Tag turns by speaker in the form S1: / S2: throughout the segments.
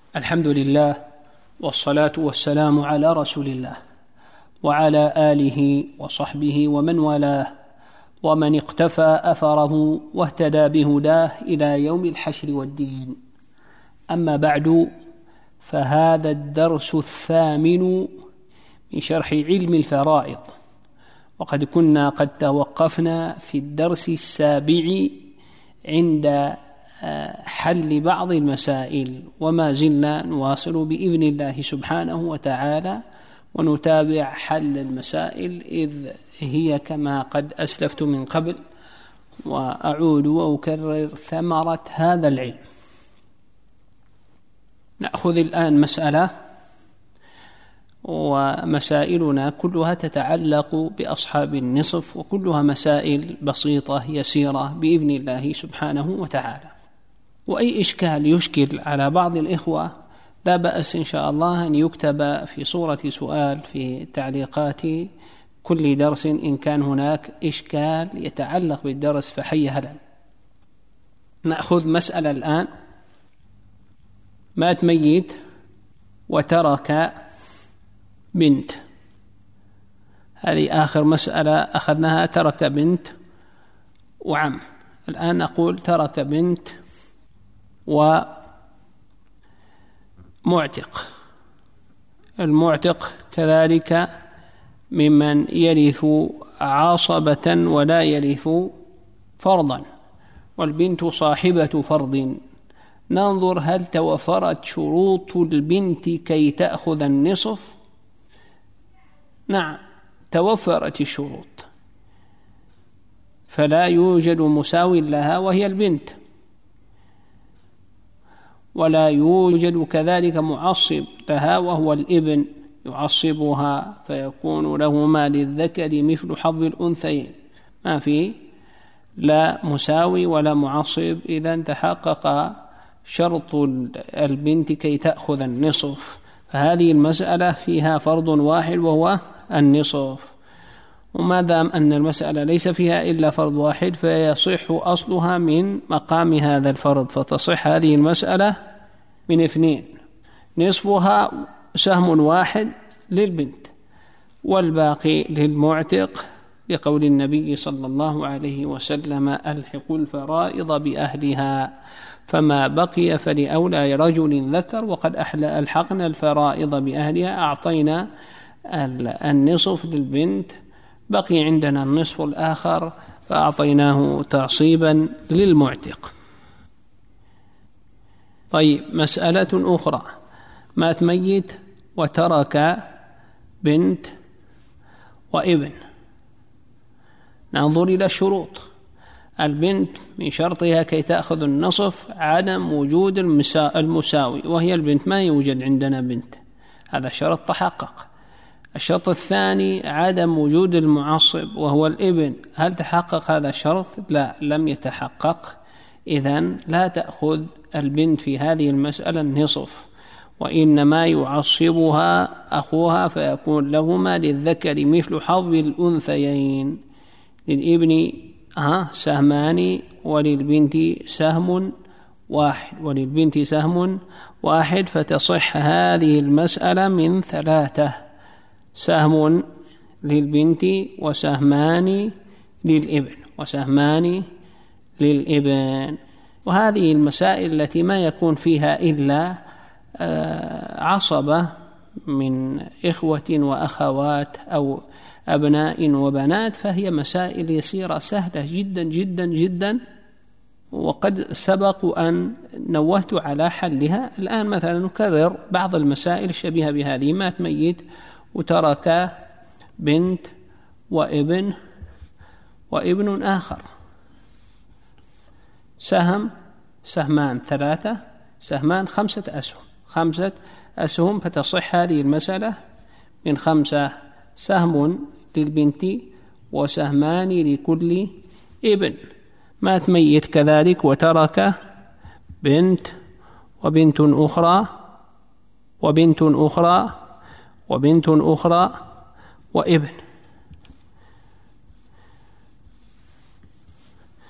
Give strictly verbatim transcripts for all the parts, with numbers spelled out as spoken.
S1: الحمد لله والصلاة والسلام على رسول الله وعلى آله وصحبه ومن والاه ومن اقتفى أثره واهتدى بهداه إلى يوم الحشر والدين. أما بعد، فهذا الدرس الثامن من شرح علم الفرائض، وقد كنا قد توقفنا في الدرس السابع عند حل بعض المسائل، وما زلنا نواصل بإذن الله سبحانه وتعالى ونتابع حل المسائل، إذ هي كما قد أسلفت من قبل وأعود وأكرر ثمرة هذا العلم. نأخذ الآن مسألة، ومسائلنا كلها تتعلق بأصحاب النصف، وكلها مسائل بسيطة يسيرة بإذن الله سبحانه وتعالى. وأي إشكال يشكل على بعض الإخوة لا بأس إن شاء الله أن يكتب في صورة سؤال في تعليقات كل درس إن كان هناك إشكال يتعلق بالدرس، فحي هلا. نأخذ مسألة الآن. مات ميت وترك بنت، هذه آخر مسألة أخذناها، ترك بنت وعم. الآن نقول ترك بنت ومعتق. المعتق كذلك ممن يرث عصبة ولا يرث فرضا، والبنت صاحبة فرض. ننظر هل توفرت شروط البنت كي تأخذ النصف. نعم، توفرت الشروط، فلا يوجد مساو لها وهي البنت، ولا يوجد كذلك معصب لها وهو الابن يعصبها، فيكون لهما للذكر مثل حظ الأنثيين. ما في لا مساوي ولا معصب، إذا تحقق شرط البنت كي تأخذ النصف، فهذه المسألة فيها فرض واحد وهو النصف. وما دام أن المسألة ليس فيها إلا فرض واحد فيصح أصلها من مقام هذا الفرض، فتصح هذه المسألة من اثنين: نصفها سهم واحد للبنت والباقي للمعتق، لقول النبي صلى الله عليه وسلم: ألحقوا الفرائض بأهلها، فما بقي فلأولى رجل ذكر، وقد ألحقنا الفرائض بأهلها، أعطينا النصف للبنت، بقي عندنا النصف الآخر فأعطيناه تعصيبا للمعتق. طيب، مسألة أخرى: مات ميت وترك بنت وابن. ننظر إلى الشروط. البنت من شرطها كي تأخذ النصف عدم وجود المساوي، وهي البنت ما يوجد عندنا بنت، هذا شرط تحقق. الشرط الثاني عدم وجود المعصب وهو الابن، هل تحقق هذا الشرط؟ لا، لم يتحقق، إذن لا تأخذ البنت في هذه المسألة النصف، وإنما يعصبها أخوها، فيكون لهما للذكر مثل حظ الأنثيين، للابن ها سهمان وللبنت سهم واحد وللبنت سهم واحد، فتصح هذه المسألة من ثلاثة: سهم للبنت وسهمان للابن وسهمان للابن. وهذه المسائل التي ما يكون فيها إلا عصبة من إخوة وأخوات أو أبناء وبنات، فهي مسائل يسيرة سهلة جدا جدا جدا، وقد سبق أن نوهت على حلها. الآن مثلا نكرر بعض المسائل الشبيهة بهذه: مات ميت وترك بنت وابن وابن آخر، سهم سهمان ثلاثة، سهمان خمسة أسهم خمسة أسهم فتصح هذه المسألة من خمسة: سهم للبنت وسهمان لكل ابن. مات ميت كذلك وترك بنت وبنت أخرى وبنت أخرى وبنت أخرى وابن.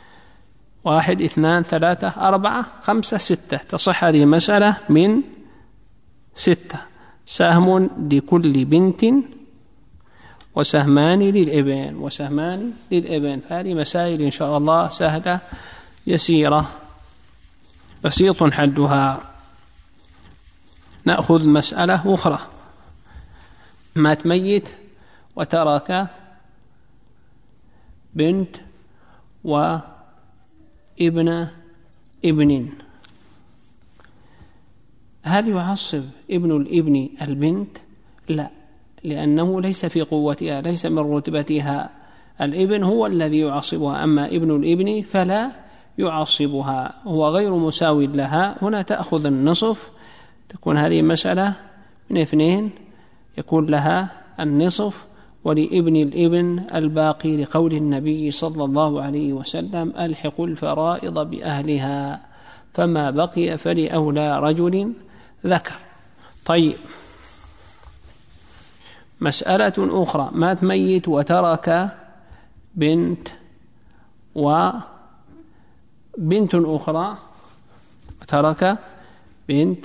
S1: واحد اثنان ثلاثة أربعة خمسة ستة، تصح هذه المسألة من ستة. سهم لكل بنت وسهمان للابن وسهمان للابن. هذه مسائل إن شاء الله سهلة يسيرة بسيط حدها. نأخذ مسألة أخرى. مات ميت وترك بنت وابن ابن، هل يعصب ابن الابن البنت؟ لا، لأنه ليس في قوتها، ليس من رتبتها. الابن هو الذي يعصبها، أما ابن الابن فلا يعصبها، هو غير مساوي لها. هنا تأخذ النصف، تكون هذه مسألة من اثنين، يكون لها النصف ولابن الابن الباقي، لقول النبي صلى الله عليه وسلم: ألحقوا الفرائض بأهلها، فما بقي فلأولى رجل ذكر. طيب، مسألة أخرى. مات ميت وترك بنت وبنت أخرى، ترك بنت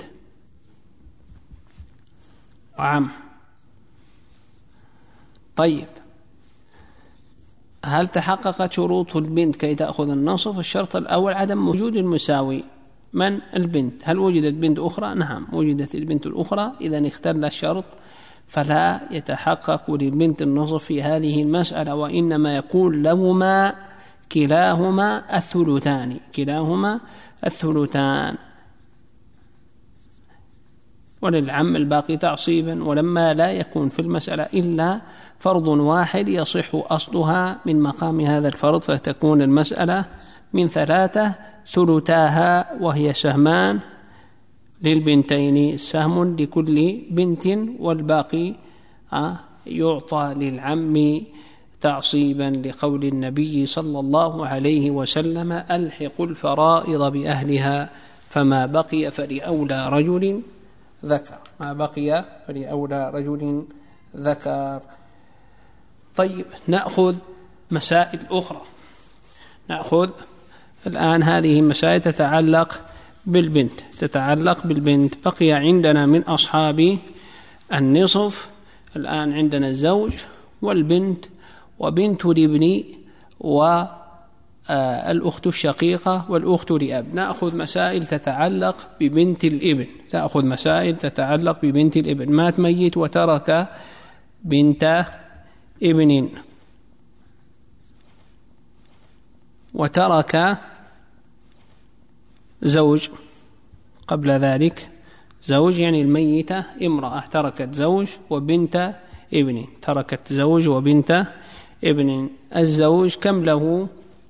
S1: وعم. طيب، هل تحققت شروط البنت كي تأخذ النصف؟ الشرط الأول عدم وجود المساوي. من البنت؟ هل وجدت بنت أخرى؟ نعم، وجدت البنت الأخرى، إذن اختل الشرط فلا يتحقق للبنت النصف في هذه المسألة، وإنما يكون لهما كلاهما الثلثان، كلاهما الثلثان، وللعم الباقي تعصيبا. ولما لا يكون في المسألة إلا فرض واحد يصح أصلها من مقام هذا الفرض، فتكون المسألة من ثلاثة ثلثاها، وهي سهمان للبنتين، سهم لكل بنت، والباقي يعطى للعم تعصيبا، لقول النبي صلى الله عليه وسلم: ألحقوا الفرائض بأهلها، فما بقي فلأولى رجل ذكر، ما بقي فلأولى رجل ذكر. طيب، نأخذ مسائل أخرى. نأخذ الآن هذه مسائل تتعلق بالبنت، تتعلق بالبنت. بقي عندنا من أصحاب النصف الآن عندنا الزوج والبنت وبنت الابن والأخت الشقيقة والأخت لأب. نأخذ مسائل تتعلق ببنت الابن، تأخذ مسائل تتعلق ببنت الابن. مات ميت وترك بنت ابن وترك زوج، قبل ذلك زوج، يعني الميتة امرأة تركت زوج وبنت ابن، تركت زوج وبنت ابن. الزوج كم له؟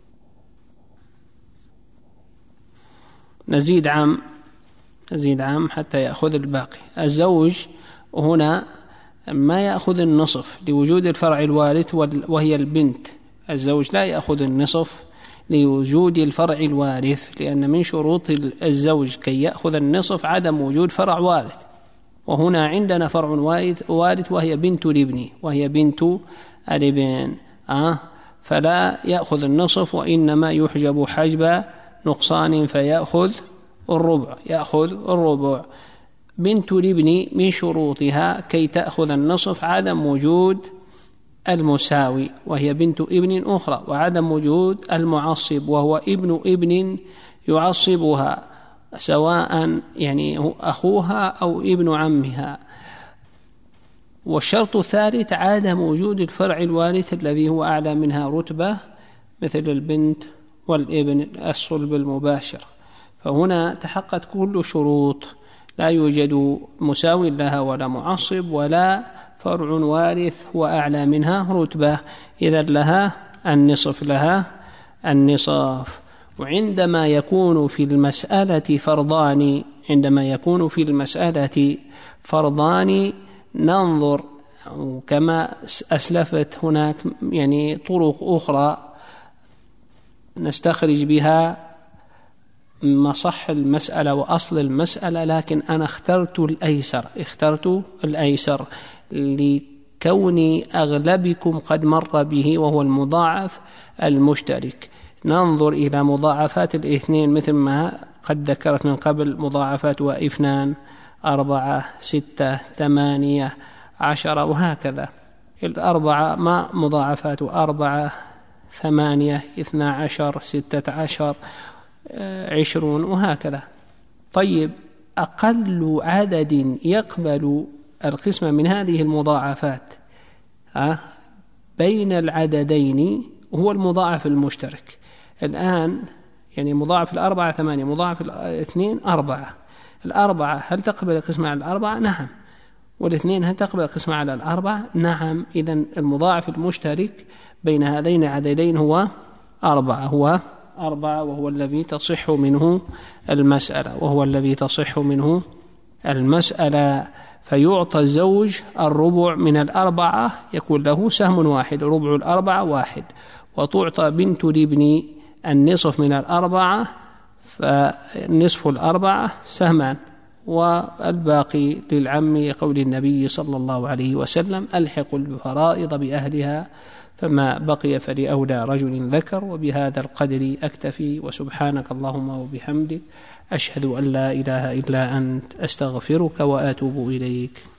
S1: نزيد عام، نزيد عام حتى يأخذ الباقي. الزوج هنا ما يأخذ النصف لوجود الفرع الوارث وهي البنت. الزوج لا يأخذ النصف لوجود الفرع الوارث، لأن من شروط الزوج كي يأخذ النصف عدم وجود فرع وارث، وهنا عندنا فرع وارث وهي بنت الابن، وهي بنت الابن أه؟ فلا يأخذ النصف، وإنما يحجب حجب نقصان فيأخذ الربع، يأخذ الربع. بنت الابن من شروطها كي تأخذ النصف عدم وجود المساوي، وهي بنت ابن أخرى، وعدم وجود المعصب وهو ابن ابن يعصبها، سواء يعني أخوها أو ابن عمها. والشرط الثالث عدم وجود الفرع الوارث الذي هو أعلى منها رتبة، مثل البنت والابن الصلب المباشر. فهنا تحققت كل شروط، لا يوجد مساوي لها ولا معصب ولا فرع وارث وأعلى منها رتبة، إذا لها النصف، لها النصف. وعندما يكون في المسألة فرضان، عندما يكون في المسألة فرضان ننظر كما أسلفت هناك يعني طرق أخرى نستخرج بها مصح المسألة وأصل المسألة، لكن أنا اخترت الأيسر، اخترت الأيسر لكوني أغلبكم قد مر به، وهو المضاعف المشترك. ننظر إلى مضاعفات الاثنين مثل ما قد ذكرت من قبل، مضاعفات واثنان أربعة ستة ثمانية عشرة وهكذا. الأربعة ما مضاعفاته أربعة ثمانية اثنا عشر ستة عشر عشرون وهكذا. طيب أقل عدد يقبل القسمة من هذه المضاعفات بين العددين هو المضاعف المشترك. الآن يعني مضاعف الأربعة ثمانية، مضاعف الاثنين أربعة. الأربعة هل تقبل القسمة على الأربعة؟ نعم. والاثنين هل تقبل القسمة على الأربعة؟ نعم. إذن المضاعف المشترك بين هذين العددين هو أربعة، هو أربعة، وهو الذي تصح منه المسألة وهو الذي تصح منه المسألة. فيعطى الزوج الربع من الأربعة، يكون له سهم واحد، ربع الأربعة واحد. وتعطى بنت الابن النصف من الأربعة، فنصف الأربعة سهمان، والباقي للعم لقول النبي صلى الله عليه وسلم: ألحق الفرائض بأهلها، فما بقي فلأولى رجل ذكر. وبهذا القدر أكتفي، وسبحانك اللهم وبحمدك، أشهد أن لا إله إلا أنت، أستغفرك وأتوب إليك.